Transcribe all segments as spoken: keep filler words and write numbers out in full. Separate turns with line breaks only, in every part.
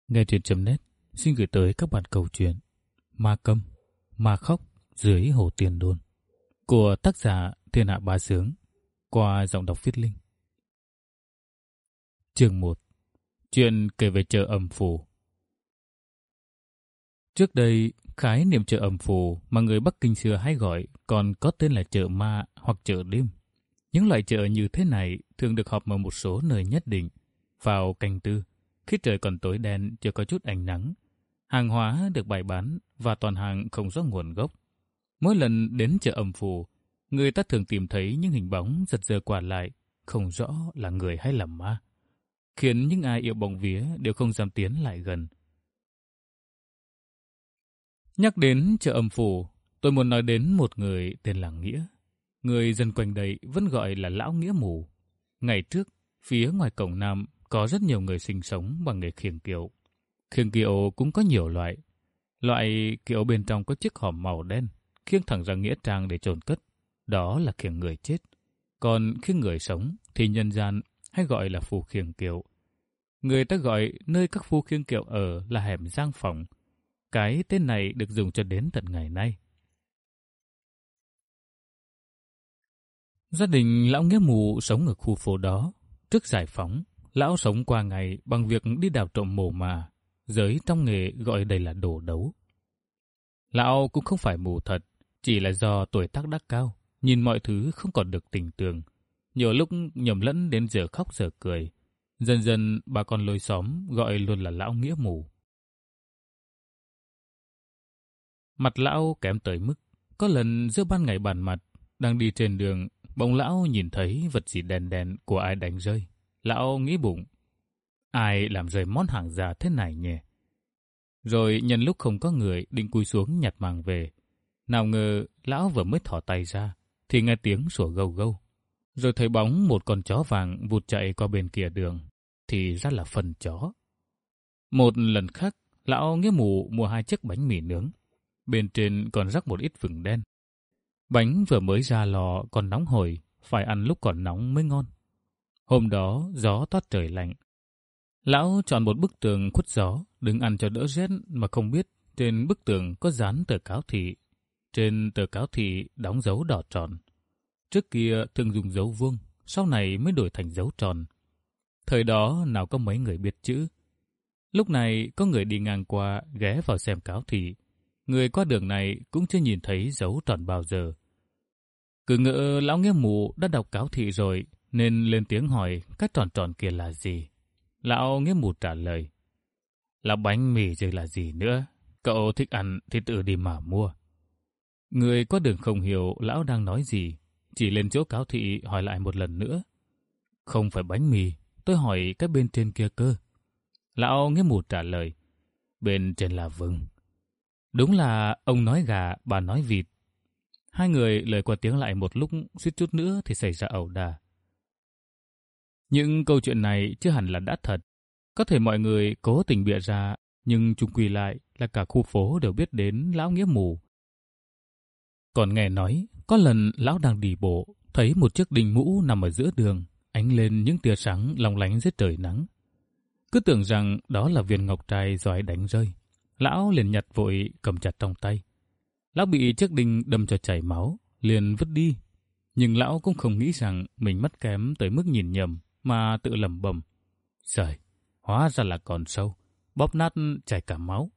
Nghe truyện chấm net xin gửi tới các bạn câu chuyện Ma Câm, Ma Khóc dưới Hồ Tiền Đôn của tác giả Thiên Hạ Bá Sướng qua giọng đọc Viết Linh. Chương một. Chuyện kể về chợ Âm Phủ. Trước đây, khái niệm chợ Âm Phủ mà người Bắc Kinh xưa hay gọi còn có tên là chợ ma hoặc chợ đêm. Những loại chợ như thế này thường được họp ở một số nơi nhất định vào canh tư, khi trời còn tối đen chưa có chút ánh nắng. Hàng hóa được bày bán và toàn hàng không rõ nguồn gốc. Mỗi lần đến chợ Âm Phủ, người ta thường tìm thấy những hình bóng giật giơ qua lại, không rõ là người hay là ma, khiến những ai yêu bóng vía đều không dám tiến lại gần. Nhắc đến chợ Âm Phủ, tôi muốn nói đến một người tên là Nghĩa. Người dân quanh đây vẫn gọi là Lão Nghĩa Mù. Ngày trước, phía ngoài cổng Nam có rất nhiều người sinh sống bằng nghề khiêng kiệu. Khiêng kiệu cũng có nhiều loại. Loại kiệu bên trong có chiếc hòm màu đen, khiêng thẳng ra nghĩa trang để chôn cất. Đó là khiêng người chết. Còn khiêng người sống thì nhân gian hay gọi là phu khiêng kiệu. Người ta gọi nơi các phu khiêng kiệu ở là hẻm Giang Phòng. Cái tên này được dùng cho đến tận ngày nay. Gia đình Lão Nghĩa Mù sống ở khu phố đó. Trước giải phóng, lão sống qua ngày bằng việc đi đào trộm mồ mà. Giới trong nghề gọi đây là đồ đấu. Lão cũng không phải mù thật, chỉ là do tuổi tác đã cao, nhìn mọi thứ không còn được tình tường. Nhiều lúc nhầm lẫn đến giờ khóc giờ cười. Dần dần bà con lối xóm gọi luôn là Lão Nghĩa Mù. Mặt lão kém tới mức, có lần giữa ban ngày bàn mặt, đang đi trên đường, bỗng lão nhìn thấy vật gì đèn đèn của ai đánh rơi. Lão nghĩ bụng, ai làm rơi món hàng già thế này nhỉ? Rồi nhân lúc không có người định cúi xuống nhặt màng về. Nào ngờ lão vừa mới thỏ tay ra, thì nghe tiếng sủa gâu gâu. Rồi thấy bóng một con chó vàng vụt chạy qua bên kia đường, thì ra là phần chó. Một lần khác, Lão Nghĩa Mù mua hai chiếc bánh mì nướng. Bên trên còn rắc một ít vừng đen. Bánh vừa mới ra lò còn nóng hổi, phải ăn lúc còn nóng mới ngon. Hôm đó gió toát trời lạnh. Lão chọn một bức tường khuất gió, đứng ăn cho đỡ rét mà không biết trên bức tường có dán tờ cáo thị. Trên tờ cáo thị đóng dấu đỏ tròn. Trước kia thường dùng dấu vuông, sau này mới đổi thành dấu tròn. Thời đó nào có mấy người biết chữ. Lúc này có người đi ngang qua ghé vào xem cáo thị. Người qua đường này cũng chưa nhìn thấy dấu tròn bao giờ. Cứ ngỡ Lão Nghĩa Mù đã đọc cáo thị rồi, nên lên tiếng hỏi cái tròn tròn kia là gì. Lão Nghĩa Mù trả lời, là bánh mì rồi là gì nữa. Cậu thích ăn thì tự đi mà mua. Người qua đường không hiểu lão đang nói gì, chỉ lên chỗ cáo thị hỏi lại một lần nữa. Không phải bánh mì, tôi hỏi cái bên trên kia cơ. Lão Nghĩa Mù trả lời, bên trên là vừng. Đúng là ông nói gà, bà nói vịt. Hai người lời qua tiếng lại một lúc, suýt chút nữa thì xảy ra ẩu đả. Nhưng câu chuyện này chưa hẳn là đã thật. Có thể mọi người cố tình bịa ra, nhưng chung quy lại là cả khu phố đều biết đến Lão Nghĩa Mù. Còn nghe nói, có lần lão đang đi bộ, thấy một chiếc đinh mũ nằm ở giữa đường, ánh lên những tia sáng long lánh dưới trời nắng. Cứ tưởng rằng đó là viên ngọc trai do ai đánh rơi. Lão liền nhặt vội cầm chặt trong tay. Lão bị chiếc đinh đâm cho chảy máu, liền vứt đi. Nhưng lão cũng không nghĩ rằng mình mất kém tới mức nhìn nhầm mà tự lẩm bẩm. Trời, hóa ra là còn sâu, bóp nát chảy cả máu.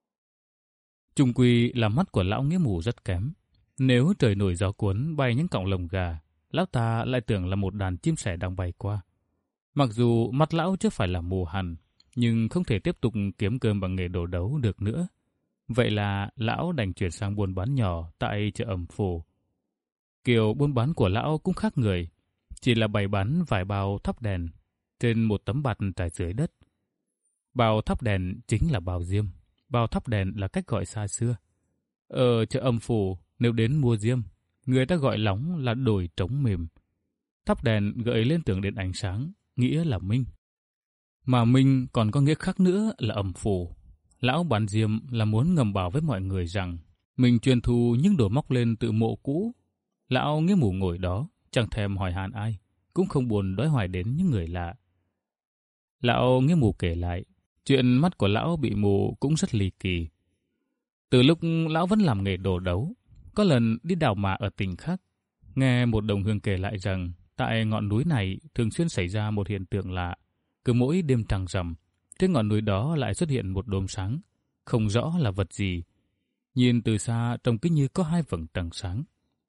Chung quy là mắt của Lão Nghĩa Mù rất kém. Nếu trời nổi gió cuốn bay những cọng lồng gà, lão ta lại tưởng là một đàn chim sẻ đang bay qua. Mặc dù mắt lão chưa phải là mù hẳn, nhưng không thể tiếp tục kiếm cơm bằng nghề đồ đấu được nữa. Vậy là lão đành chuyển sang buôn bán nhỏ tại chợ Âm Phủ. Kiểu buôn bán của lão cũng khác người, chỉ là bày bán vài bao thắp đèn trên một tấm bạt trải dưới đất. Bao thắp đèn chính là bao diêm, bao thắp đèn là cách gọi xa xưa. Ở chợ Âm Phủ, nếu đến mua diêm, người ta gọi lóng là đồi trống mềm. Thắp đèn gợi lên tưởng đến ánh sáng, nghĩa là minh. Mà minh còn có nghĩa khác nữa là Âm Phủ. Lão bán diêm là muốn ngầm bảo với mọi người rằng mình truyền thù những đồ móc lên từ mộ cũ. Lão Nghĩa Mù ngồi đó, chẳng thèm hỏi han ai, cũng không buồn đói hoài đến những người lạ. Lão Nghĩa Mù kể lại, Chuyện mắt của lão bị mù cũng rất ly kỳ. Từ lúc lão vẫn làm nghề đồ đấu, có lần đi đào mả ở tỉnh khác, nghe một đồng hương kể lại rằng tại ngọn núi này thường xuyên xảy ra một hiện tượng lạ. Cứ mỗi đêm trăng rằm, trên ngọn núi đó lại xuất hiện một đốm sáng, không rõ là vật gì. Nhìn từ xa trông cứ như có hai vầng trăng sáng.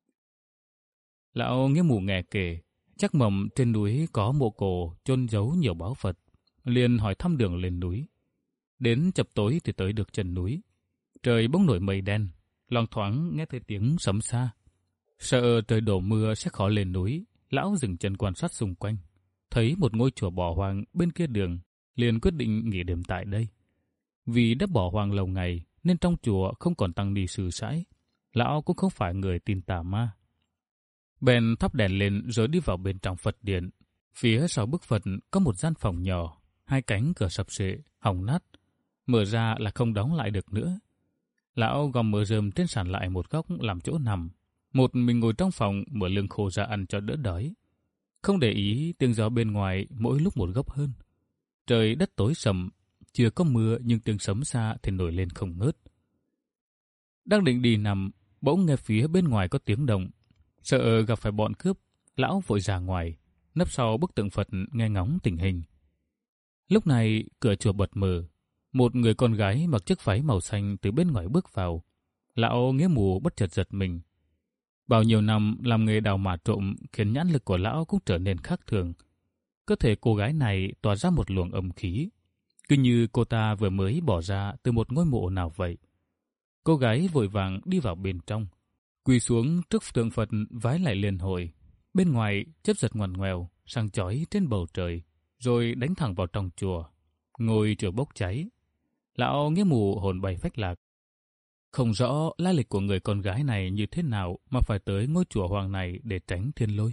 Lão Nghĩa Mù nghe kể, chắc mầm trên núi có mộ cổ chôn giấu nhiều báu vật, liền hỏi thăm đường lên núi. Đến chập tối thì tới được chân núi. Trời bỗng nổi mây đen, loang thoáng nghe thấy tiếng sấm xa. Sợ trời đổ mưa sẽ khó lên núi, lão dừng chân quan sát xung quanh. Thấy một ngôi chùa bỏ hoang bên kia đường, liền quyết định nghỉ đêm tại đây. Vì đã bỏ hoang lâu ngày, nên trong chùa không còn tăng ni sư sãi. Lão cũng không phải người tin tà ma. Bèn thắp đèn lên rồi đi vào bên trong Phật điện. Phía sau bức Phật có một gian phòng nhỏ, hai cánh cửa sập sệ, hỏng nát. Mở ra là không đóng lại được nữa. Lão gom mỡ rơm trên sàn lại một góc làm chỗ nằm. Một mình ngồi trong phòng mở lưng khô ra ăn cho đỡ đói. Không để ý tiếng gió bên ngoài mỗi lúc một gấp hơn. Trời đất tối sầm, chưa có mưa nhưng tiếng sấm xa thì nổi lên không ngớt. Đang định đi nằm, bỗng nghe phía bên ngoài có tiếng động. Sợ gặp phải bọn cướp, lão vội ra ngoài, nấp sau bức tượng Phật nghe ngóng tình hình. Lúc này cửa chùa bật mở, một người con gái mặc chiếc váy màu xanh từ bên ngoài bước vào. Lão Nghĩa Mù bất chợt giật mình. Bao nhiêu năm làm nghề đào mả trộm khiến nhãn lực của lão cũng trở nên khác thường. Cơ thể cô gái này tỏa ra một luồng âm khí, cứ như cô ta vừa mới bỏ ra từ một ngôi mộ nào vậy. Cô gái vội vàng đi vào bên trong, quỳ xuống trước tượng Phật vái lại liên hồi. Bên ngoài chớp giật ngoằn ngoèo, sáng chói trên bầu trời, rồi đánh thẳng vào trong chùa. Ngôi chùa bốc cháy. Lão Nghĩa Mù hồn bay phách lạc. Không rõ lai lịch của người con gái này như thế nào mà phải tới ngôi chùa hoàng này để tránh thiên lôi.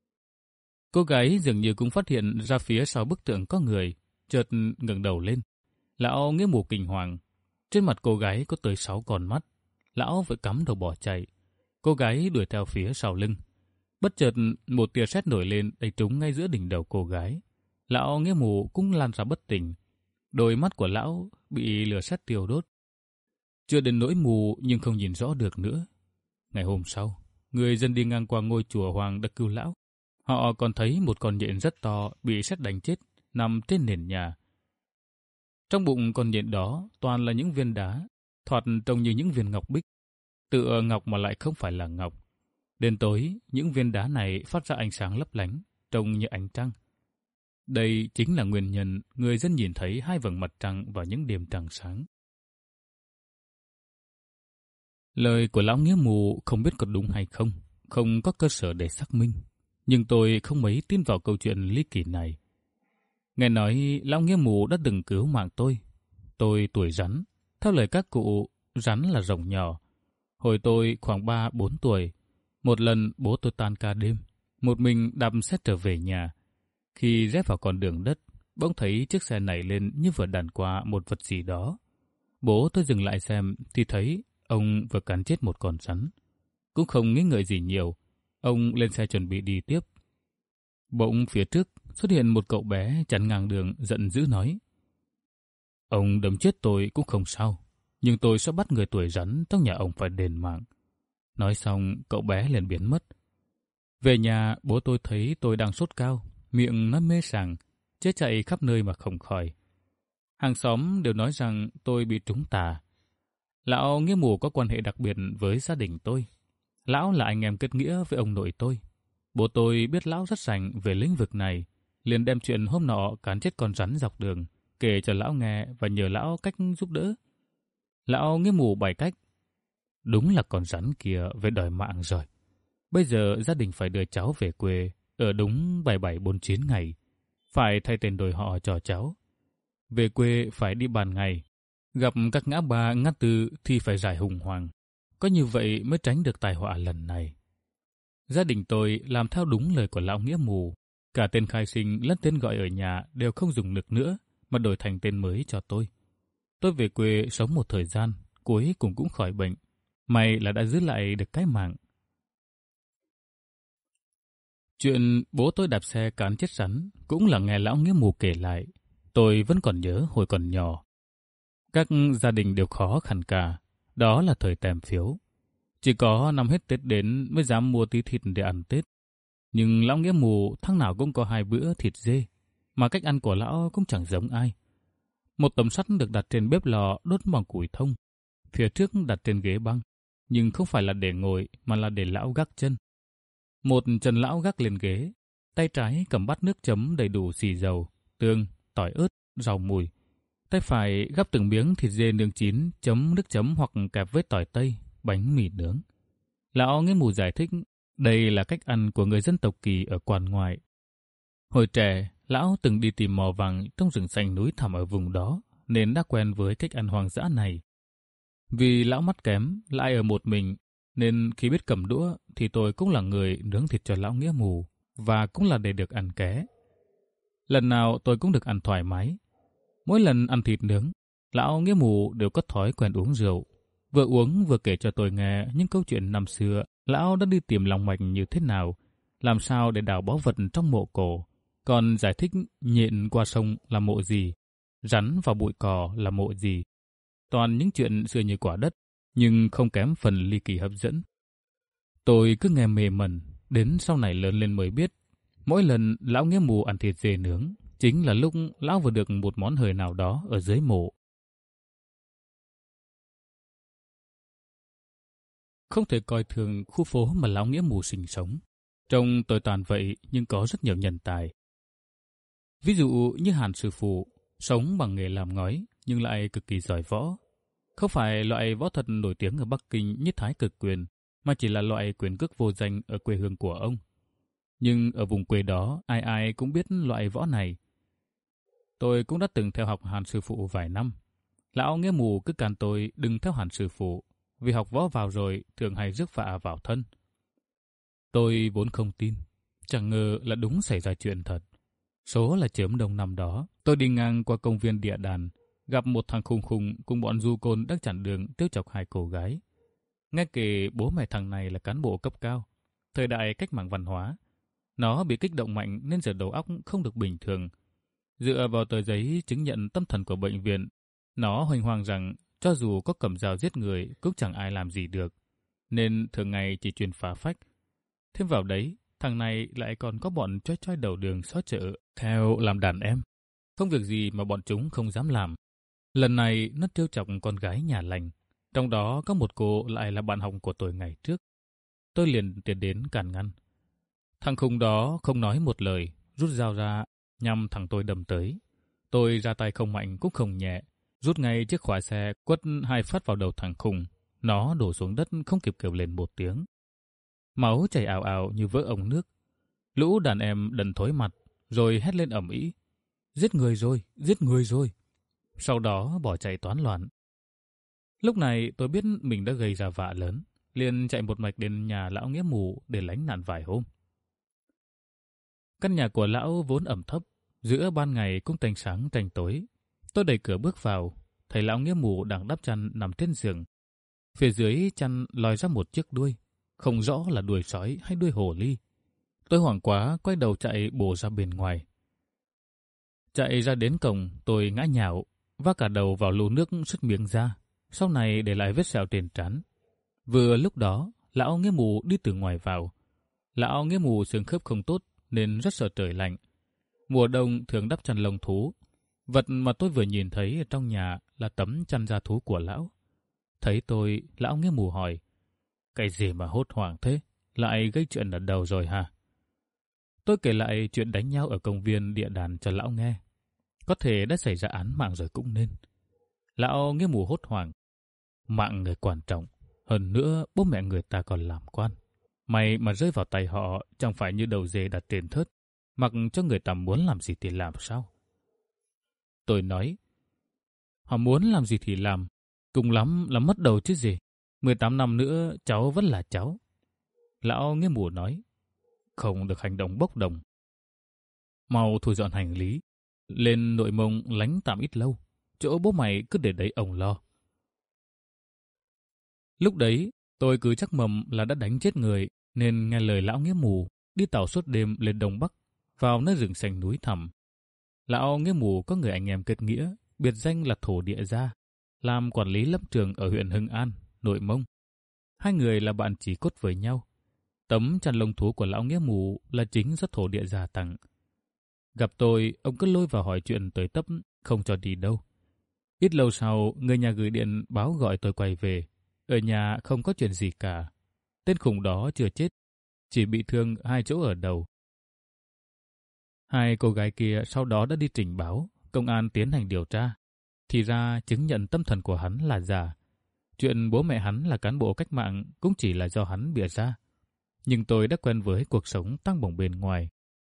Cô gái dường như cũng phát hiện ra phía sau bức tượng có người, chợt ngẩng đầu lên. Lão Nghĩa Mù kinh hoàng. Trên mặt cô gái có tới sáu con mắt. Lão vội cắm đầu bỏ chạy. Cô gái đuổi theo phía sau lưng. Bất chợt một tia sét nổi lên đánh trúng ngay giữa đỉnh đầu cô gái. Lão Nghĩa Mù cũng lăn ra bất tỉnh. Đôi mắt của lão bị lửa sét tiêu đốt. Chưa đến nỗi mù nhưng không nhìn rõ được nữa. Ngày hôm sau, người dân đi ngang qua ngôi chùa hoàng đã cứu lão. Họ còn thấy một con nhện rất to bị sét đánh chết nằm trên nền nhà. Trong bụng con nhện đó toàn là những viên đá, thoạt trông như những viên ngọc bích. Tựa ngọc mà lại không phải là ngọc. Đến tối, những viên đá này phát ra ánh sáng lấp lánh, trông như ánh trăng. Đây chính là nguyên nhân người dân nhìn thấy hai vầng mặt trăng vào những đêm trăng sáng. Lời của lão Nghĩa Mù không biết có đúng hay không, không có cơ sở để xác minh. Nhưng tôi không mấy tin vào câu chuyện ly kỳ này. Nghe nói lão Nghĩa Mù đã từng cứu mạng tôi. Tôi tuổi rắn. Theo lời các cụ, rắn là rồng nhỏ. Hồi tôi khoảng ba bốn tuổi, một lần bố tôi tan ca đêm, một mình đạp xe trở về nhà. Khi rẽ vào con đường đất, bỗng thấy chiếc xe nảy lên như vừa đàn qua một vật gì đó. Bố tôi dừng lại xem thì thấy ông vừa cắn chết một con rắn. Cũng không nghĩ ngợi gì nhiều, ông lên xe chuẩn bị đi tiếp. Bỗng phía trước xuất hiện một cậu bé chắn ngang đường giận dữ nói: "Ông đâm chết tôi cũng không sao, nhưng tôi sẽ bắt người tuổi rắn trong nhà ông phải đền mạng." Nói xong, cậu bé liền biến mất. Về nhà, bố tôi thấy tôi đang sốt cao, miệng nó mê sảng, chết chạy khắp nơi mà không khỏi. Hàng xóm đều nói rằng tôi bị trúng tà. Lão Nghĩa Mù có quan hệ đặc biệt với gia đình tôi. Lão là anh em kết nghĩa với ông nội tôi. Bố tôi biết lão rất rành về lĩnh vực này, liền đem chuyện hôm nọ cán chết con rắn dọc đường kể cho lão nghe và nhờ lão cách giúp đỡ. Lão Nghĩa Mù bày cách: "Đúng là con rắn kia về đòi mạng rồi. Bây giờ gia đình phải đưa cháu về quê ở đúng bảy bảy bốn chín ngày, phải thay tên đổi họ cho cháu. Về quê phải đi ban ngày, gặp các ngã ba ngã tư thì phải giải hùng hoàng. Có như vậy mới tránh được tai họa lần này." Gia đình tôi làm theo đúng lời của lão Nghĩa Mù. Cả tên khai sinh lẫn tên gọi ở nhà đều không dùng được nữa mà đổi thành tên mới cho tôi. Tôi về quê sống một thời gian, cuối cùng cũng khỏi bệnh. May là đã giữ lại được cái mạng. Chuyện bố tôi đạp xe cán chết rắn cũng là nghe lão Nghĩa Mù kể lại. Tôi vẫn còn nhớ hồi còn nhỏ. Các gia đình đều khó khăn cả. Đó là thời tèm phiếu. Chỉ có năm hết Tết đến mới dám mua tí thịt để ăn Tết. Nhưng lão Nghĩa Mù tháng nào cũng có hai bữa thịt dê, mà cách ăn của lão cũng chẳng giống ai. Một tấm sắt được đặt trên bếp lò đốt bằng củi thông. Phía trước đặt trên ghế băng, nhưng không phải là để ngồi mà là để lão gác chân. Một chân lão gác lên ghế, tay trái cầm bát nước chấm đầy đủ xì dầu, tương, tỏi ớt, rau mùi. Tay phải gắp từng miếng thịt dê nướng chín chấm nước chấm hoặc kẹp với tỏi tây, bánh mì nướng. Lão Nghĩa Mù giải thích đây là cách ăn của người dân tộc Kỳ ở quan ngoại. Hồi trẻ, lão từng đi tìm mò vàng trong rừng xanh núi thẳm ở vùng đó, nên đã quen với cách ăn hoang dã này. Vì lão mắt kém, lại ở một mình, nên khi biết cầm đũa thì tôi cũng là người nướng thịt cho lão Nghĩa Mù, và cũng là để được ăn ké. Lần nào tôi cũng được ăn thoải mái. Mỗi lần ăn thịt nướng, lão Nghĩa Mù đều có thói quen uống rượu. Vừa uống vừa kể cho tôi nghe những câu chuyện năm xưa lão đã đi tìm lòng mạch như thế nào, làm sao để đào báu vật trong mộ cổ, còn giải thích nhện qua sông là mộ gì, rắn vào bụi cỏ là mộ gì. Toàn những chuyện xưa như quả đất, nhưng không kém phần ly kỳ hấp dẫn. Tôi cứ nghe mê mẩn, đến sau này lớn lên mới biết, mỗi lần lão Nghĩa Mù ăn thịt dê nướng, chính là lúc lão vừa được một món hời nào đó ở dưới mộ. Không thể coi thường khu phố mà lão Nghĩa Mù sinh sống. Trông tồi tàn vậy nhưng có rất nhiều nhân tài. Ví dụ như Hàn sư phụ, sống bằng nghề làm ngói nhưng lại cực kỳ giỏi võ. Không phải loại võ thuật nổi tiếng ở Bắc Kinh như Thái Cực Quyền, mà chỉ là loại quyền cước vô danh ở quê hương của ông. Nhưng ở vùng quê đó, ai ai cũng biết loại võ này. Tôi cũng đã từng theo học Hàn sư phụ vài năm. Lão Nghĩa Mù cứ can tôi đừng theo Hàn sư phụ, vì học võ vào rồi thường hay rước vạ vào thân. Tôi vốn không tin, chẳng ngờ là đúng xảy ra chuyện thật. Số là chớm đông năm đó, tôi đi ngang qua công viên địa đàn, gặp một thằng khùng khùng cùng bọn du côn đang chặn đường trêu chọc hai cô gái. Nghe kể bố mẹ thằng này là cán bộ cấp cao, thời đại cách mạng văn hóa. Nó bị kích động mạnh nên giờ đầu óc không được bình thường. Dựa vào tờ giấy chứng nhận tâm thần của bệnh viện, nó hoành hoang rằng cho dù có cầm dao giết người cũng chẳng ai làm gì được, nên thường ngày chỉ chuyên phá phách. Thêm vào đấy, thằng này lại còn có bọn choi choi đầu đường xó chợ theo làm đàn em. Không việc gì mà bọn chúng không dám làm. Lần này nó trêu chọc con gái nhà lành, trong đó có một cô lại là bạn học của tôi ngày trước. Tôi liền tiến đến cản ngăn. Thằng khùng đó không nói một lời, rút dao ra nhằm thằng tôi đâm tới. Tôi ra tay không mạnh cũng không nhẹ, rút ngay chiếc khóa xe quất hai phát vào đầu thằng khùng. Nó đổ xuống đất không kịp kêu lên một tiếng. Máu chảy ào ào như vỡ ống nước. Lũ đàn em đần thối mặt, rồi hét lên ầm ĩ. Giết người rồi, giết người rồi. Sau đó bỏ chạy toán loạn. Lúc này tôi biết mình đã gây ra vạ lớn, liền chạy một mạch đến nhà lão Nghĩa Mù để lánh nạn vài hôm. Căn nhà của lão vốn ẩm thấp, giữa ban ngày cũng tanh sáng tanh tối. Tôi đẩy cửa bước vào, thấy lão Nghĩa Mù đang đắp chăn nằm trên giường. Phía dưới chăn lòi ra một chiếc đuôi, không rõ là đuôi sói hay đuôi hổ ly. Tôi hoảng quá, quay đầu chạy bổ ra bên ngoài. Chạy ra đến cổng, tôi ngã nhào, vác cả đầu vào lu nước sứt miệng ra, sau này để lại vết sẹo trên trán. Vừa lúc đó, lão Nghĩa Mù đi từ ngoài vào. Lão Nghĩa Mù xương khớp không tốt nên rất sợ trời lạnh. Mùa đông thường đắp chăn lông thú. Vật mà tôi vừa nhìn thấy ở trong nhà là tấm chăn da thú của lão. Thấy tôi, lão Nghĩa Mù hỏi, cái gì mà hốt hoảng thế? Lại gây chuyện ở đầu rồi hả? Tôi kể lại chuyện đánh nhau ở công viên địa đàn cho lão nghe. Có thể đã xảy ra án mạng rồi cũng nên. Lão Nghĩa Mù hốt hoảng. Mạng người quan trọng. Hơn nữa, bố mẹ người ta còn làm quan. Mày mà rơi vào tay họ chẳng phải như đầu dê đặt trên thớt. Mặc cho người ta muốn làm gì thì làm sao? Tôi nói, họ muốn làm gì thì làm. Cùng lắm là mất đầu chứ gì. mười tám năm nữa cháu vẫn là cháu. Lão Nghĩa Mù nói, không được hành động bốc đồng. Mau thu dọn hành lý, lên Nội Mông lánh tạm ít lâu. Chỗ bố mày cứ để đấy ông lo. Lúc đấy, tôi cứ chắc mầm là đã đánh chết người, nên nghe lời lão Nghĩa Mù, đi tàu suốt đêm lên Đông Bắc, vào nơi rừng xanh núi thẳm. Lão Nghĩa Mù có người anh em kết nghĩa, biệt danh là Thổ Địa Gia, làm quản lý lâm trường ở huyện Hưng An, Nội Mông. Hai người là bạn chí cốt với nhau. Tấm chăn lông thú của lão Nghĩa Mù là chính do Thổ Địa Gia tặng. Gặp tôi, ông cứ lôi vào hỏi chuyện tới tấp, không cho đi đâu. Ít lâu sau, người nhà gửi điện báo gọi tôi quay về. Ở nhà không có chuyện gì cả. Tên khùng đó chưa chết, chỉ bị thương hai chỗ ở đầu. Hai cô gái kia sau đó đã đi trình báo, công an tiến hành điều tra. Thì ra chứng nhận tâm thần của hắn là giả. Chuyện bố mẹ hắn là cán bộ cách mạng cũng chỉ là do hắn bịa ra. Nhưng tôi đã quen với cuộc sống tăng bổng bên ngoài.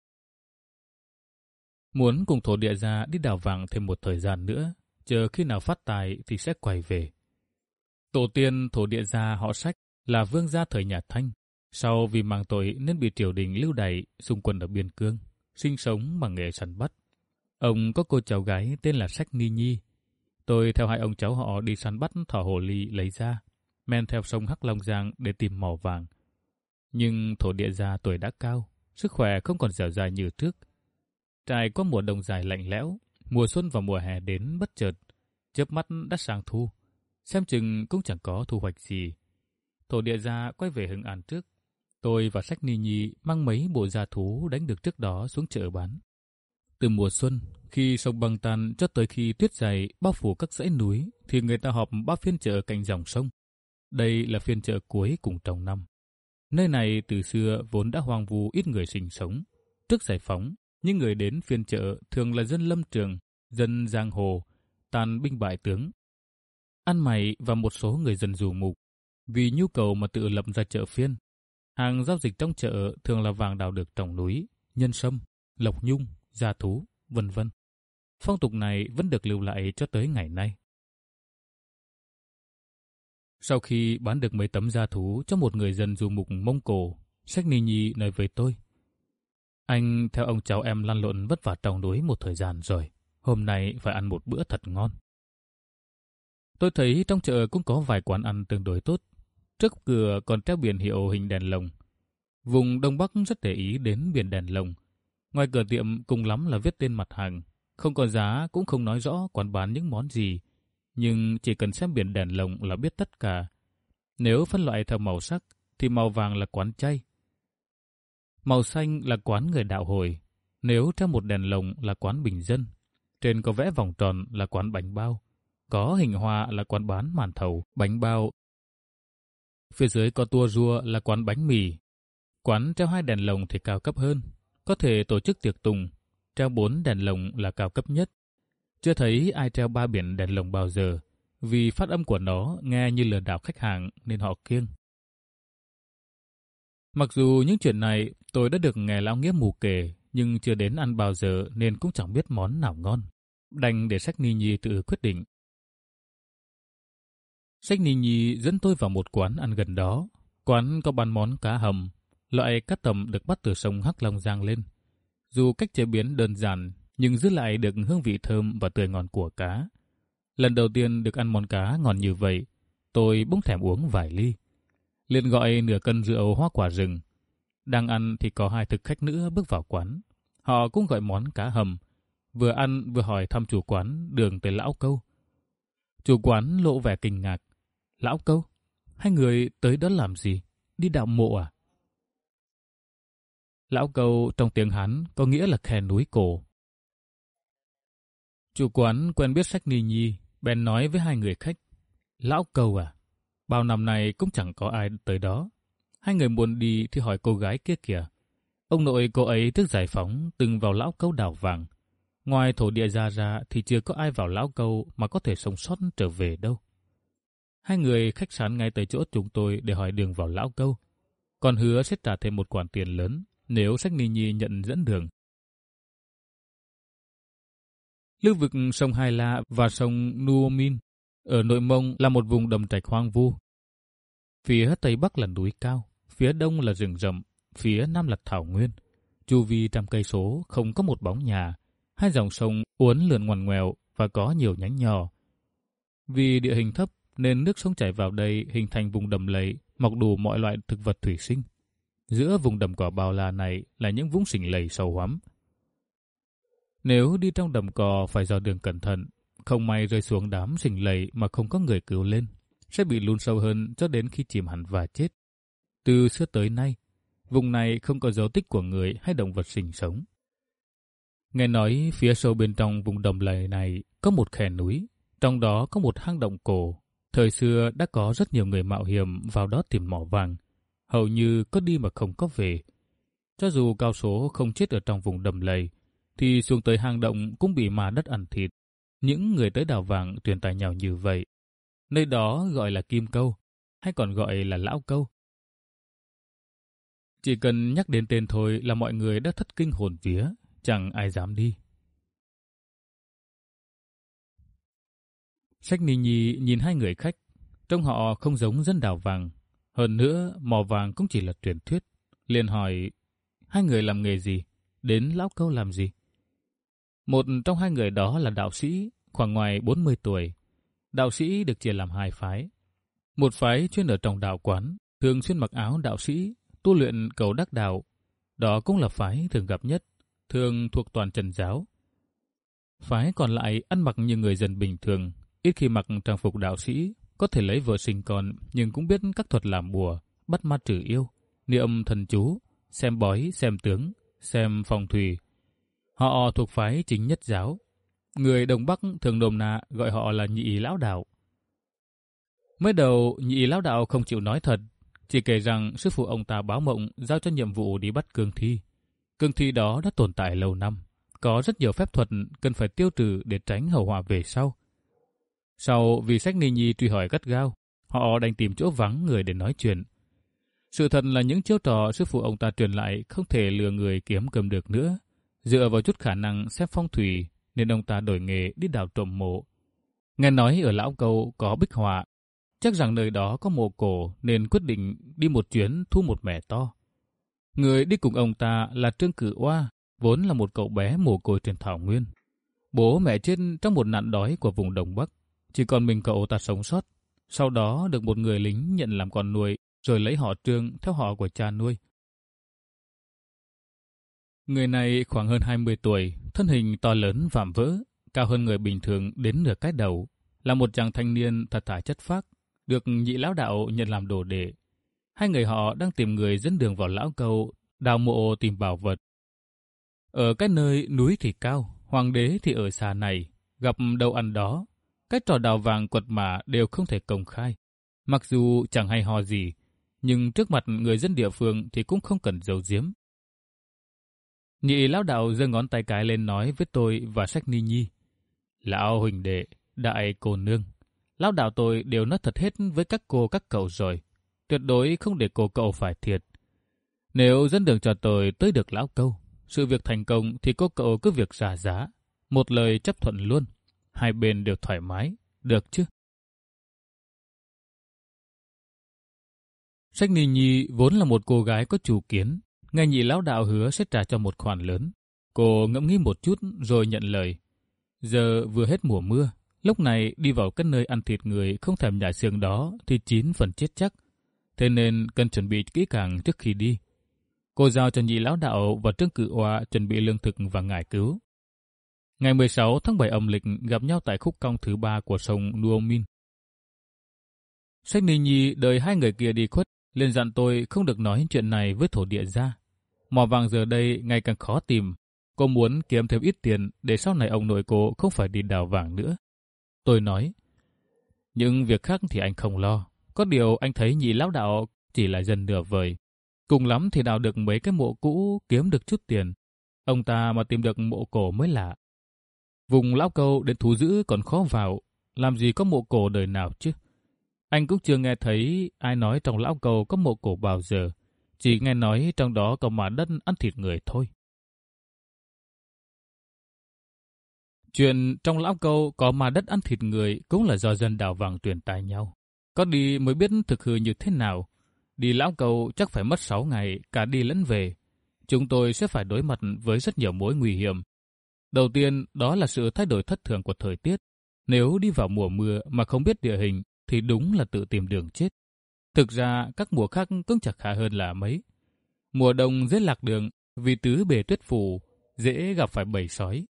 Muốn cùng Thổ Địa Gia đi đào vàng thêm một thời gian nữa, chờ khi nào phát tài thì sẽ quay về. Tổ tiên Thổ Địa Gia họ Sách là vương gia thời nhà Thanh. Sau vì mang tội nên bị triều đình lưu đày xung quân ở biên cương, sinh sống bằng nghề săn bắt. Ông có cô cháu gái tên là Sách Ni Nhi. Tôi theo hai ông cháu họ đi săn bắt thỏ hồ ly lấy ra, men theo sông Hắc Long Giang để tìm mỏ vàng. Nhưng Thổ Địa Gia tuổi đã cao, sức khỏe không còn dẻo dai như trước. Trải qua mùa đông dài lạnh lẽo, mùa xuân và mùa hè đến bất chợt, chớp mắt đã sang thu, xem chừng cũng chẳng có thu hoạch gì. Thổ Địa Gia quay về Hưng An trước. Tôi và Sách Ni Nhi mang mấy bộ gia thú đánh được trước đó xuống chợ bán. Từ mùa xuân, khi sông băng tan cho tới khi tuyết dày bao phủ các dãy núi, thì người ta họp ba phiên chợ cạnh dòng sông. Đây là phiên chợ cuối cùng trong năm. Nơi này từ xưa vốn đã hoang vu, ít người sinh sống. Trước giải phóng, những người đến phiên chợ thường là dân lâm trường, dân giang hồ, tàn binh bại tướng, ăn mày và một số người dân dù mục. Vì nhu cầu mà tự lập ra chợ phiên. Hàng giao dịch trong chợ thường là vàng đào được trong núi, nhân sâm, lộc nhung, gia thú, vân vân. Phong tục này vẫn được lưu lại cho tới ngày nay. Sau khi bán được mấy tấm gia thú cho một người dân du mục Mông Cổ, Sách Ni Nhi nói với tôi: anh theo ông cháu em lăn lộn vất vả trong núi một thời gian rồi, hôm nay phải ăn một bữa thật ngon. Tôi thấy trong chợ cũng có vài quán ăn tương đối tốt. Trước cửa còn treo biển hiệu hình đèn lồng. Vùng Đông Bắc rất để ý đến biển đèn lồng. Ngoài cửa tiệm cùng lắm là viết tên mặt hàng. Không có giá cũng không nói rõ quán bán những món gì. Nhưng chỉ cần xem biển đèn lồng là biết tất cả. Nếu phân loại theo màu sắc thì màu vàng là quán chay. Màu xanh là quán người đạo hồi. Nếu treo một đèn lồng là quán bình dân. Trên có vẽ vòng tròn là quán bánh bao. Có hình hoa là quán bán màn thầu, bánh bao. Phía dưới có tua rua là quán bánh mì. Quán treo hai đèn lồng thì cao cấp hơn. Có thể tổ chức tiệc tùng. Treo bốn đèn lồng là cao cấp nhất. Chưa thấy ai treo ba biển đèn lồng bao giờ. Vì phát âm của nó nghe như lừa đảo khách hàng nên họ kiêng. Mặc dù những chuyện này tôi đã được nghe lão Nghĩa Mù kể, nhưng chưa đến ăn bao giờ nên cũng chẳng biết món nào ngon. Đành để Sách Ni Nhi tự quyết định. Sách Ni Nhi dẫn tôi vào một quán ăn gần đó. Quán có bán món cá hầm, loại cá tầm được bắt từ sông Hắc Long Giang lên. Dù cách chế biến đơn giản, nhưng giữ lại được hương vị thơm và tươi ngon của cá. Lần đầu tiên được ăn món cá ngon như vậy, tôi bỗng thèm uống vài ly. Liền gọi nửa cân rượu hoa quả rừng. Đang ăn thì có hai thực khách nữa bước vào quán. Họ cũng gọi món cá hầm. Vừa ăn vừa hỏi thăm chủ quán đường tới Lão Câu. Chủ quán lộ vẻ kinh ngạc. Lão Câu, hai người tới đó làm gì? Đi đào mộ à? Lão Câu trong tiếng Hán có nghĩa là khe núi cổ. Chủ quán quen biết Sách Ni Nhi, bèn nói với hai người khách. Lão Câu à, bao năm nay cũng chẳng có ai tới đó. Hai người muốn đi thì hỏi cô gái kia kìa. Ông nội cô ấy trước giải phóng từng vào Lão Câu đào vàng. Ngoài Thổ Địa Gia ra thì chưa có ai vào Lão Câu mà có thể sống sót trở về đâu. Hai người khách sạn ngay tới chỗ chúng tôi để hỏi đường vào Lão Câu. Còn hứa sẽ trả thêm một khoản tiền lớn nếu Sách Ni Nhi nhận dẫn đường. Lưu vực sông Hai La và sông Nuo Min ở Nội Mông là một vùng đầm trạch hoang vu. Phía tây bắc là núi cao, phía đông là rừng rậm, phía nam là thảo nguyên. Chu vi trăm cây số không có một bóng nhà. Hai dòng sông uốn lượn ngoằn ngoèo và có nhiều nhánh nhỏ. Vì địa hình thấp nên nước sông chảy vào đây hình thành vùng đầm lầy, mọc đủ mọi loại thực vật thủy sinh. Giữa vùng đầm cỏ bao la này là những vũng sình lầy sâu hoắm. Nếu đi trong đầm cò phải dò đường cẩn thận, không may rơi xuống đám sình lầy mà không có người cứu lên, sẽ bị lún sâu hơn cho đến khi chìm hẳn và chết. Từ xưa tới nay, vùng này không có dấu tích của người hay động vật sinh sống. Nghe nói phía sâu bên trong vùng đầm lầy này có một khe núi, trong đó có một hang động cổ. Thời xưa đã có rất nhiều người mạo hiểm vào đó tìm mỏ vàng, hầu như có đi mà không có về. Cho dù cao số không chết ở trong vùng đầm lầy, thì xuống tới hang động cũng bị ma đất ăn thịt. Những người tới đào vàng tuyển tài nhau như vậy. Nơi đó gọi là Kim Câu, hay còn gọi là Lão Câu. Chỉ cần nhắc đến tên thôi là mọi người đã thất kinh hồn vía, chẳng ai dám đi. Sách Ni Nhi nhìn hai người khách, trông họ không giống dân đào vàng. Hơn nữa, mỏ vàng cũng chỉ là truyền thuyết. Liền hỏi, hai người làm nghề gì? Đến Lão Câu làm gì? Một trong hai người đó là đạo sĩ, khoảng ngoài bốn mươi tuổi. Đạo sĩ được chia làm hai phái. Một phái chuyên ở trong đạo quán, thường xuyên mặc áo đạo sĩ, tu luyện cầu đắc đạo. Đó cũng là phái thường gặp nhất, thường thuộc toàn Trần giáo. Phái còn lại ăn mặc như người dân bình thường, ít khi mặc trang phục đạo sĩ, có thể lấy vợ sinh con nhưng cũng biết các thuật làm bùa, bắt ma trừ yêu, niệm thần chú, xem bói, xem tướng, xem phong thủy. Họ thuộc phái Chính Nhất giáo. Người Đông Bắc thường nôm na gọi họ là Nhị Lão Đạo. Mới đầu, Nhị Lão Đạo không chịu nói thật, chỉ kể rằng sư phụ ông ta báo mộng giao cho nhiệm vụ đi bắt cương thi. Cương thi đó đã tồn tại lâu năm, có rất nhiều phép thuật cần phải tiêu trừ để tránh hậu họa về sau. Sau vì Sách Ni Nhi truy hỏi gắt gao, họ đành tìm chỗ vắng người để nói chuyện. Sự thật là những chiêu trò sư phụ ông ta truyền lại không thể lừa người kiếm cơm được nữa. Dựa vào chút khả năng xem phong thủy nên ông ta đổi nghề đi đào trộm mộ. Nghe nói ở Lão Câu có bích họa, chắc rằng nơi đó có mộ cổ nên quyết định đi một chuyến thu một mẻ to. Người đi cùng ông ta là Trương Cử Oa, vốn là một cậu bé mồ côi trên thảo nguyên. Bố mẹ chết trong một nạn đói của vùng Đông Bắc, chỉ còn mình cậu ta sống sót. Sau đó được một người lính nhận làm con nuôi, rồi lấy họ Trương theo họ của cha nuôi. Người này khoảng hơn hai mươi tuổi, thân hình to lớn vạm vỡ, cao hơn người bình thường đến nửa cái đầu, là một chàng thanh niên thật thà chất phác, được Nhị Lão Đạo nhận làm đồ đệ. Hai người họ đang tìm người dẫn đường vào Lão Câu, đào mộ tìm bảo vật. Ở cái nơi núi thì cao, hoàng đế thì ở xa này, gặp đâu ăn đó. Cái trò đào vàng quật mã đều không thể công khai. Mặc dù chẳng hay ho gì, nhưng trước mặt người dân địa phương thì cũng không cần giấu giếm. Nhị Lão Đạo giơ ngón tay cái lên nói với tôi và Sách Ni Nhi. Lão huỳnh đệ, đại cô nương, Lão Đạo tôi đều nói thật hết với các cô các cậu rồi. Tuyệt đối không để cô cậu phải thiệt. Nếu dẫn đường cho tôi tới được Lão Câu, sự việc thành công thì cô cậu cứ việc trả giá. Một lời chấp thuận luôn. Hai bên đều thoải mái, được chứ? Sách Ni Nhi vốn là một cô gái có chủ kiến. Nghe Nhị Lão Đạo hứa sẽ trả cho một khoản lớn. Cô ngẫm nghĩ một chút rồi nhận lời. Giờ vừa hết mùa mưa, lúc này đi vào cái nơi ăn thịt người không thèm nhả xương đó thì chín phần chết chắc. Thế nên cần chuẩn bị kỹ càng trước khi đi. Cô giao cho Nhị Lão Đạo và Trương Cự Oa chuẩn bị lương thực và ngải cứu. Ngày mười sáu tháng bảy âm lịch gặp nhau tại khúc cong thứ ba của sông Nuo Min. Sách Ni Nhi đợi hai người kia đi khuất, liền dặn tôi không được nói chuyện này với thổ địa gia. Mỏ vàng giờ đây ngày càng khó tìm. Cô muốn kiếm thêm ít tiền để sau này ông nội cô không phải đi đào vàng nữa. Tôi nói, những việc khác thì anh không lo. Có điều anh thấy Nhị Lão Đạo chỉ là dân nửa vời. Cùng lắm thì đào được mấy cái mộ cũ kiếm được chút tiền. Ông ta mà tìm được mộ cổ mới lạ. Vùng Lão Câu đến thú dữ còn khó vào. Làm gì có mộ cổ đời nào chứ? Anh cũng chưa nghe thấy ai nói trong Lão Câu có mộ cổ bao giờ. Chỉ nghe nói trong đó có mà đất ăn thịt người thôi. Chuyện trong Lão Câu có mà đất ăn thịt người cũng là do dân đào vàng truyền tai nhau. Có đi mới biết thực hư như thế nào. Đi Lão Câu chắc phải mất sáu ngày, cả đi lẫn về. Chúng tôi sẽ phải đối mặt với rất nhiều mối nguy hiểm. Đầu tiên, đó là sự thay đổi thất thường của thời tiết. Nếu đi vào mùa mưa mà không biết địa hình, thì đúng là tự tìm đường chết. Thực ra, các mùa khác cũng chẳng khá hơn là mấy. Mùa đông dễ lạc đường, vì tứ bề tuyết phủ, dễ gặp phải bầy sói.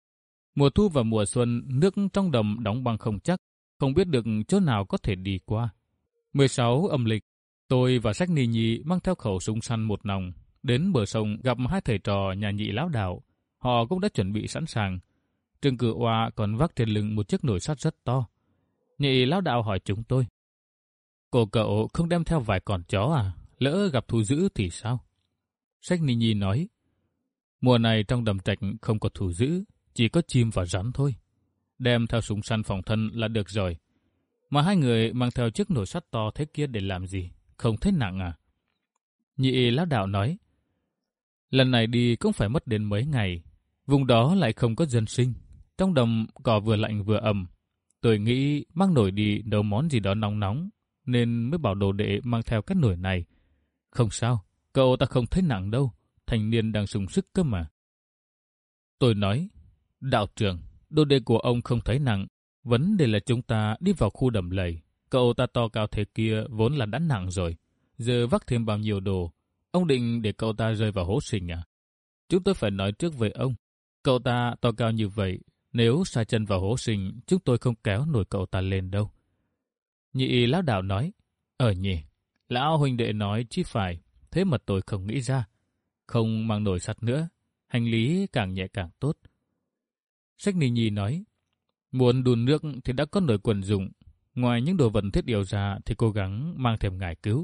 Mùa thu và mùa xuân, nước trong đầm đóng băng không chắc, không biết được chỗ nào có thể đi qua. mười sáu âm lịch, tôi và Sách Ni Nhi mang theo khẩu súng săn một nòng, đến bờ sông gặp hai thầy trò nhà Nhị Lão Đạo. Họ cũng đã chuẩn bị sẵn sàng. Trương Cự Oa còn vác trên lưng một chiếc nồi sắt rất to. Nhị Lão Đạo hỏi chúng tôi: Cô cậu không đem theo vài con chó à? Lỡ gặp thú dữ thì sao? Sách Ni Nhi nói: Mùa này trong đầm trạch không có thú dữ, chỉ có chim và rắn thôi. Đem theo súng săn phòng thân là được rồi. Mà hai người mang theo chiếc nồi sắt to thế kia để làm gì? Không thấy nặng à? Nhị Lão Đạo nói: Lần này đi cũng phải mất đến mấy ngày. Vùng đó lại không có dân sinh. Trong đầm cỏ vừa lạnh vừa ẩm. Tôi nghĩ mang nồi đi nấu món gì đó nóng nóng, nên mới bảo đồ đệ mang theo cái nồi này. Không sao, cậu ta không thấy nặng đâu. Thanh niên đang sung sức cơ mà. Tôi nói: Đạo trưởng, đồ đệ của ông không thấy nặng. Vấn đề là chúng ta đi vào khu đầm lầy. Cậu ta to cao thế kia vốn là đã nặng rồi. Giờ vác thêm bao nhiêu đồ. Ông định để cậu ta rơi vào hố sình à? Chúng tôi phải nói trước với ông. Cậu ta to cao như vậy, nếu sa chân vào hố sình, chúng tôi không kéo nổi cậu ta lên đâu. Nhị Lão Đạo nói: Ờ nhỉ, lão huynh đệ nói chí phải, thế mà tôi không nghĩ ra. Không mang nồi sắt nữa, hành lý càng nhẹ càng tốt. Sách Ni Nhi nói: Muốn đun nước thì đã có nồi quần dụng. Ngoài những đồ vật thiết yếu ra thì cố gắng mang thêm ngải cứu.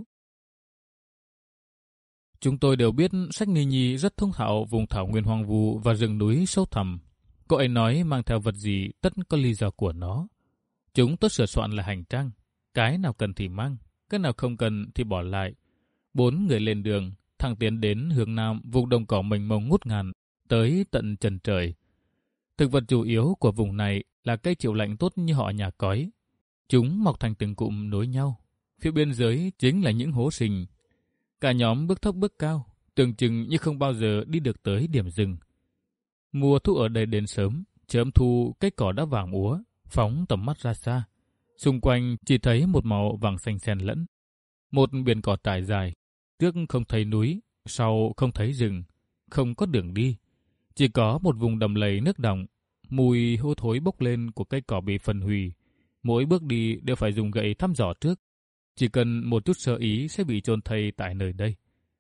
Chúng tôi đều biết Sách Ni Nhi rất thông thạo vùng thảo nguyên hoang vu và rừng núi sâu thẳm. Cô ấy nói mang theo vật gì tất có lý do của nó. Chúng tôi sửa soạn là hành trang. Cái nào cần thì mang, cái nào không cần thì bỏ lại. Bốn người lên đường, thẳng tiến đến hướng nam vùng đồng cỏ mênh mông ngút ngàn, tới tận chân trời. Thực vật chủ yếu của vùng này là cây chịu lạnh tốt như họ nhà cói. Chúng mọc thành từng cụm nối nhau. Phía bên dưới chính là những hố sình. Cả nhóm bước thấp bước cao, tưởng chừng như không bao giờ đi được tới điểm dừng. Mùa thu ở đây đến sớm, chớm thu cây cỏ đã vàng úa, phóng tầm mắt ra xa. Xung quanh chỉ thấy một màu vàng xanh xen lẫn. Một biển cỏ trải dài, trước không thấy núi, sau không thấy rừng, không có đường đi. Chỉ có một vùng đầm lầy nước đọng, mùi hôi thối bốc lên của cây cỏ bị phân hủy. Mỗi bước đi đều phải dùng gậy thăm dò trước. Chỉ cần một chút sơ ý sẽ bị chôn thây tại nơi đây.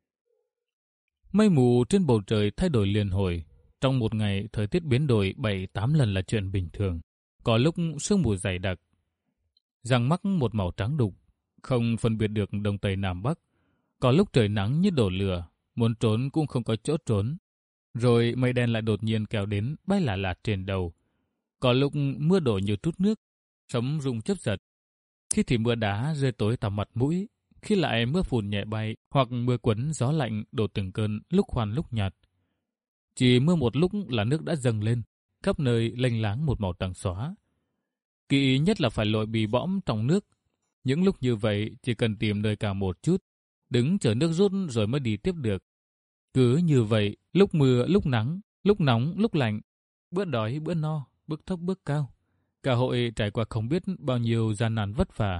Mây mù trên bầu trời thay đổi liên hồi. Trong một ngày, thời tiết biến đổi bảy tám lần là chuyện bình thường. Có lúc sương mù dày đặc, răng mắc một màu trắng đục, không phân biệt được đông tây nam bắc. Có lúc trời nắng như đổ lửa, muốn trốn cũng không có chỗ trốn. Rồi mây đen lại đột nhiên kéo đến bay lả lả trên đầu. Có lúc mưa đổ như trút nước, sấm rung chớp giật. Khi thì mưa đá rơi tối tầm mặt mũi, khi lại mưa phùn nhẹ bay hoặc mưa quấn gió lạnh đổ từng cơn lúc khoan lúc nhạt. Chỉ mưa một lúc là nước đã dâng lên, khắp nơi lênh láng một màu trắng xóa. Kỵ nhất là phải lội bì bõm trong nước. Những lúc như vậy chỉ cần tìm nơi cao một chút, đứng chờ nước rút rồi mới đi tiếp được. Cứ như vậy, lúc mưa, lúc nắng, lúc nóng, lúc lạnh, bữa đói, bữa no, bước thấp bước cao. Cả hội trải qua không biết bao nhiêu gian nan vất vả.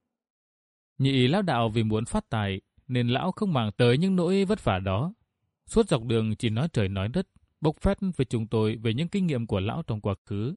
Nhị Lão Đạo vì muốn phát tài nên lão không màng tới những nỗi vất vả đó. Suốt dọc đường chỉ nói trời nói đất, bộc phát với chúng tôi về những kinh nghiệm của lão trong quá khứ.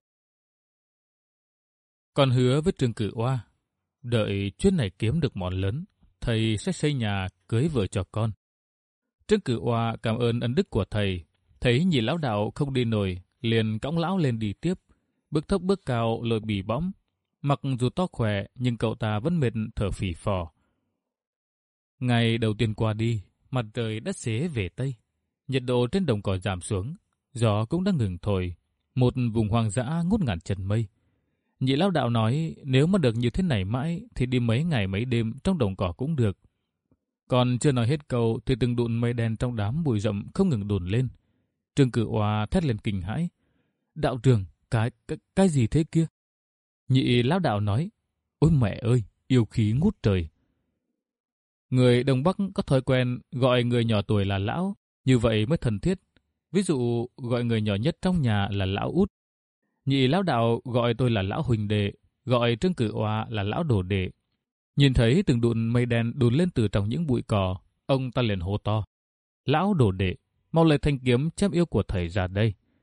Còn hứa với Trương Cự Oa, đợi chuyến này kiếm được món lớn, thầy sẽ xây nhà cưới vợ cho con. Trương Cự Oa cảm ơn ân đức của thầy, thấy Nhị Lão Đạo không đi nổi, liền cõng lão lên đi tiếp. Bước thấp bước cao lội bì bõm. Mặc dù to khỏe nhưng cậu ta vẫn mệt thở phì phò. Ngày đầu tiên qua đi, mặt trời đã xế về Tây. Nhiệt độ trên đồng cỏ giảm xuống, gió cũng đã ngừng thổi. Một vùng hoang dã ngút ngàn trần mây. Nhị Lão Đạo nói nếu mà được như thế này mãi thì đi mấy ngày mấy đêm trong đồng cỏ cũng được. Còn chưa nói hết câu thì từng đụn mây đen trong đám bụi rậm không ngừng đồn lên. Trương Cự Oa thét lên kinh hãi. Đạo trưởng, cái, cái, cái gì thế kia? Nhị Lão Đạo nói, ôi mẹ ơi, yêu khí ngút trời. Người Đông Bắc có thói quen gọi người nhỏ tuổi là lão, như vậy mới thân thiết. Ví dụ gọi người nhỏ nhất trong nhà là lão út. Nhị Lão Đạo gọi tôi là lão huỳnh đệ, gọi Trương Cự Oa là lão đồ đệ. Nhìn thấy từng đụn mây đen đùn lên từ trong những bụi cỏ, ông ta liền hô to. Lão đồ đệ, mau lấy thanh kiếm chém yêu của thầy ra đây.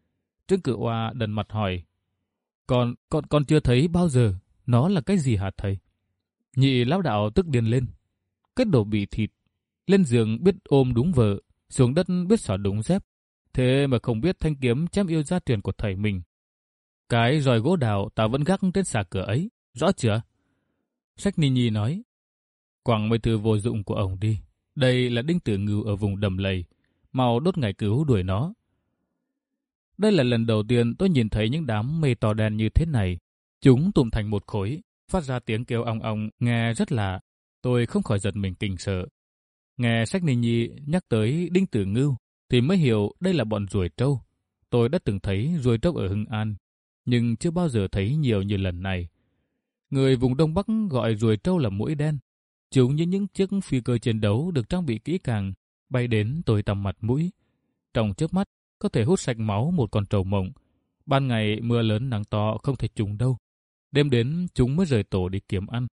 Trương Cự Hoa đần mặt hỏi, Con, con, con chưa thấy bao giờ, nó là cái gì hả thầy? Nhị lão đạo tức điên lên. Cái đồ bị thịt, lên giường biết ôm đúng vợ, xuống đất biết xỏ đúng dép. Thế mà không biết thanh kiếm chém yêu gia truyền của thầy mình. Cái roi gỗ đào ta vẫn gác trên xà cửa ấy, rõ chưa? Sách Ni Nhi nói, quẳng mấy thứ vô dụng của ông đi. Đây là đinh tử ngưu ở vùng đầm lầy, mau đốt ngải cứu đuổi nó. Đây là lần đầu tiên tôi nhìn thấy những đám mây to đen như thế này. Chúng tụm thành một khối, phát ra tiếng kêu ong ong nghe rất lạ. Tôi không khỏi giật mình kinh sợ. Nghe Sách Ni Nhi nhắc tới đinh tử ngưu thì mới hiểu đây là bọn ruồi trâu. Tôi đã từng thấy ruồi trâu ở Hưng An, nhưng chưa bao giờ thấy nhiều như lần này. Người vùng Đông Bắc gọi ruồi trâu là muỗi đen. Chúng như những chiếc phi cơ chiến đấu được trang bị kỹ càng, bay đến tôi tầm mặt mũi. Trong chớp mắt, có thể hút sạch máu một con trâu mộng. Ban ngày mưa lớn nắng to không thể trùng đâu. Đêm đến chúng mới rời tổ đi kiếm ăn.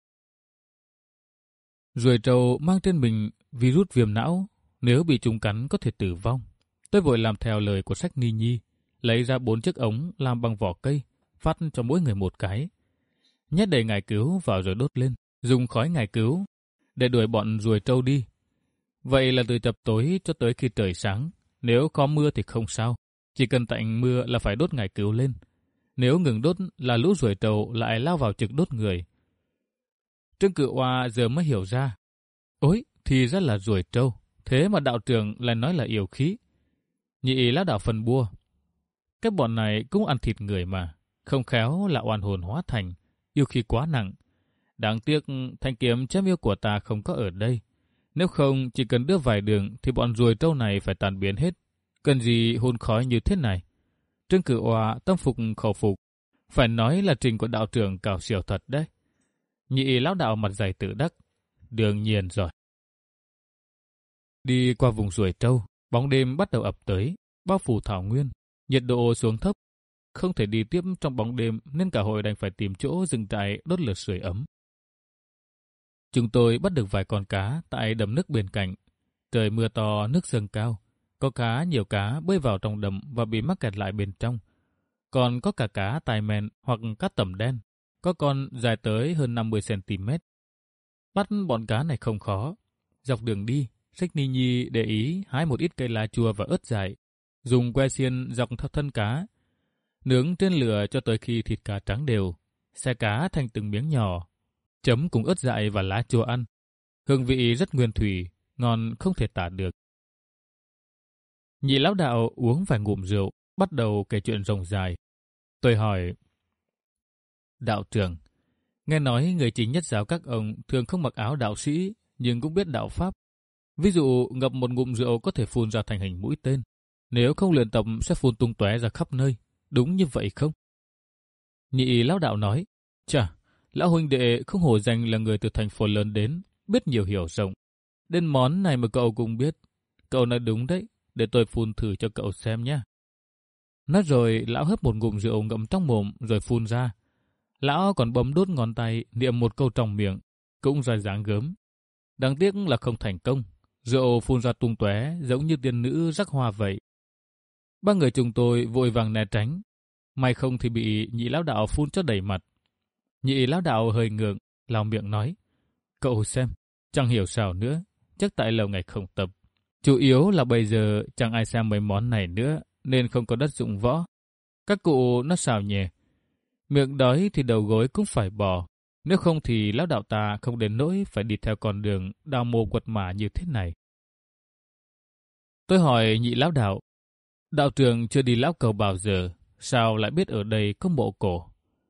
Ruồi trâu mang trên mình virus viêm não, nếu bị chúng cắn có thể tử vong. Tôi vội làm theo lời của Sách Ni Nhi, lấy ra bốn chiếc ống làm bằng vỏ cây, phát cho mỗi người một cái. Nhét đầy ngải cứu vào rồi đốt lên, dùng khói ngải cứu để đuổi bọn ruồi trâu đi. Vậy là từ chập tối cho tới khi trời sáng. Nếu có mưa thì không sao, chỉ cần tạnh mưa là phải đốt ngải cứu lên. Nếu ngừng đốt là lũ ruồi trâu lại lao vào trực đốt người. Trương Cự Hoa giờ mới hiểu ra. Ôi, thì ra là ruồi trâu, thế mà đạo trưởng lại nói là yêu khí. Nhị lão đạo phân bua. Cái bọn này cũng ăn thịt người mà, không khéo là oan hồn hóa thành, yêu khí quá nặng. Đáng tiếc thanh kiếm chém yêu của ta không có ở đây. Nếu không, chỉ cần đưa vài đường thì bọn ruồi trâu này phải tàn biến hết. Cần gì hôn khói như thế này? Trương Cự Hoa tâm phục khẩu phục. Phải nói là trình của đạo trưởng cào siêu thật đấy. Nhị lão đạo mặt dày tự đắc. Đương nhiên rồi. Đi qua vùng ruồi trâu, bóng đêm bắt đầu ập tới, bao phủ thảo nguyên. Nhiệt độ xuống thấp. Không thể đi tiếp trong bóng đêm nên cả hội đành phải tìm chỗ dừng trại đốt lửa sưởi ấm. Chúng tôi bắt được vài con cá tại đầm nước bên cạnh. Trời mưa to, nước dâng cao. Có cá, nhiều cá bơi vào trong đầm và bị mắc kẹt lại bên trong. Còn có cả cá tài mèn hoặc cá tẩm đen. Có con dài tới hơn năm mươi xăng ti mét. Bắt bọn cá này không khó. Dọc đường đi, Sách Ni Nhi để ý hái một ít cây lá chua và ớt dại. Dùng que xiên dọc theo thân cá. Nướng trên lửa cho tới khi thịt cá trắng đều. Xẻ cá thành từng miếng nhỏ. Chấm cùng ớt dại và lá chua ăn. Hương vị rất nguyên thủy, ngon không thể tả được. Nhị lão đạo uống vài ngụm rượu, bắt đầu kể chuyện ròng dài. Tôi hỏi, đạo trưởng, nghe nói người chính nhất giáo các ông thường không mặc áo đạo sĩ, nhưng cũng biết đạo pháp. Ví dụ ngập một ngụm rượu có thể phun ra thành hình mũi tên. Nếu không luyện tập sẽ phun tung tóe ra khắp nơi. Đúng như vậy không? Nhị lão đạo nói, chà, lão huynh đệ không hổ danh là người từ thành phố lớn đến, biết nhiều hiểu rộng. Đến món này mà cậu cũng biết. Cậu nói đúng đấy, để tôi phun thử cho cậu xem nhé. Nói rồi, lão hớp một ngụm rượu ngậm trong mồm rồi phun ra. Lão còn bấm đốt ngón tay, niệm một câu trong miệng, cũng ra dáng gớm. Đáng tiếc là không thành công. Rượu phun ra tung tóe giống như tiên nữ rắc hoa vậy. Ba người chúng tôi vội vàng né tránh. May không thì bị nhị lão đạo phun cho đầy mặt. Nhị lão đạo hơi ngượng, lao miệng nói. Cậu xem, chẳng hiểu sao nữa, chắc tại lâu ngày không tập. Chủ yếu là bây giờ chẳng ai xem mấy món này nữa, nên không có đất dụng võ. Các cụ nó xào nhè. Miệng đói thì đầu gối cũng phải bò. Nếu không thì lão đạo ta không đến nỗi phải đi theo con đường đào mồ quật mả như thế này. Tôi hỏi nhị lão đạo. Đạo trưởng chưa đi lão cầu bao giờ, sao lại biết ở đây có mộ cổ?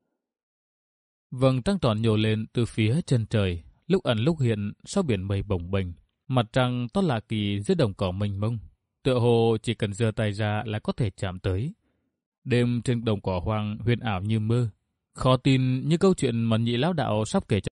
Vầng trăng tròn nhô lên từ phía chân trời, lúc ẩn lúc hiện sau biển mây bồng bềnh. Mặt trăng to lạ kỳ dưới đồng cỏ mênh mông, tựa hồ chỉ cần giơ tay ra là có thể chạm tới. Đêm trên đồng cỏ hoang huyền ảo như mơ, khó tin như câu chuyện mà nhị lão đạo sắp kể cho.